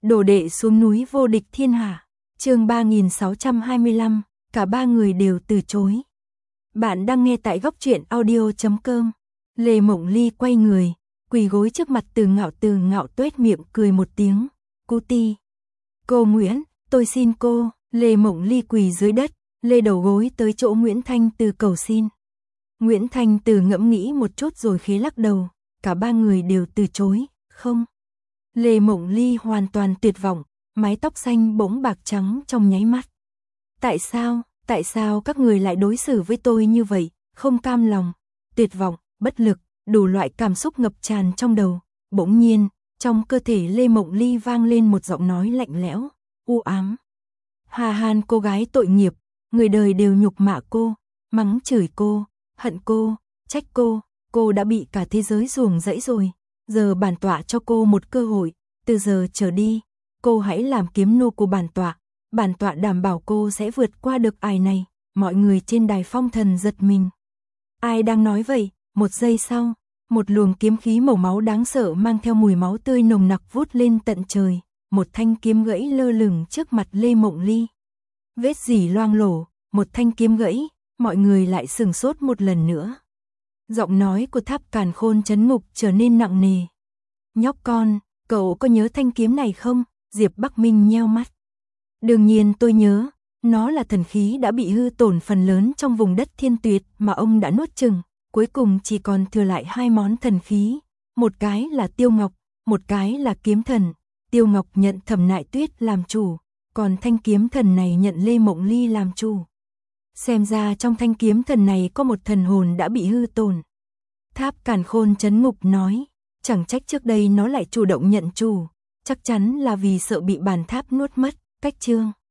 Đồ đệ xuống núi vô địch thiên hạ. Chương 3625, cả ba người đều từ chối. Bạn đang nghe tại góc truyện audio.com. Lê Mộng Ly quay người, quỳ gối trước mặt Từ Ngạo tuét miệng cười một tiếng. Cô Ti. Cô Nguyễn, tôi xin cô. Lê Mộng Ly quỳ dưới đất, lê đầu gối tới chỗ Nguyễn Thanh Từ cầu xin. Nguyễn Thanh Từ ngẫm nghĩ một chút rồi khẽ lắc đầu. Cả ba người đều từ chối, không. Lê Mộng Ly hoàn toàn tuyệt vọng, mái tóc xanh bỗng bạc trắng trong nháy mắt. Tại sao các người lại đối xử với tôi như vậy, không cam lòng, tuyệt vọng, bất lực, đủ loại cảm xúc ngập tràn trong đầu. Bỗng nhiên, trong cơ thể Lê Mộng Ly vang lên một giọng nói lạnh lẽo, u ám. Hà Hàn, cô gái tội nghiệp, người đời đều nhục mạ cô, mắng chửi cô, hận cô, trách cô đã bị cả thế giới ruồng rẫy rồi. Giờ bản tọa cho cô một cơ hội, từ giờ trở đi, cô hãy làm kiếm nô của bản tọa đảm bảo cô sẽ vượt qua được ải này. Mọi người trên đài phong thần giật mình. Ai đang nói vậy? Một giây sau, một luồng kiếm khí màu máu đáng sợ mang theo mùi máu tươi nồng nặc vút lên tận trời, một thanh kiếm gãy lơ lửng trước mặt Lê Mộng Ly. Vết rỉ loang lổ, một thanh kiếm gãy, mọi người lại sửng sốt một lần nữa. Giọng nói của Tháp Càn Khôn trấn ngục trở nên nặng nề. Nhóc con, cậu có nhớ thanh kiếm này không? Diệp Bắc Minh nheo mắt. Đương nhiên tôi nhớ, nó là thần khí đã bị hư tổn phần lớn trong vùng đất Thiên Tuyệt mà ông đã nuốt chửng, cuối cùng chỉ còn thừa lại hai món thần khí, một cái là Tiêu Ngọc, một cái là kiếm thần. Tiêu Ngọc nhận Thẩm Nại Tuyết làm chủ, còn thanh kiếm thần này nhận Lê Mộng Ly làm chủ. Xem ra trong thanh kiếm thần này có một thần hồn đã bị hư tổn. Tháp Càn Khôn trấn ngục nói, chẳng trách trước đây nó lại chủ động nhận chủ, chắc chắn là vì sợ bị bản tháp nuốt mất. Cách chương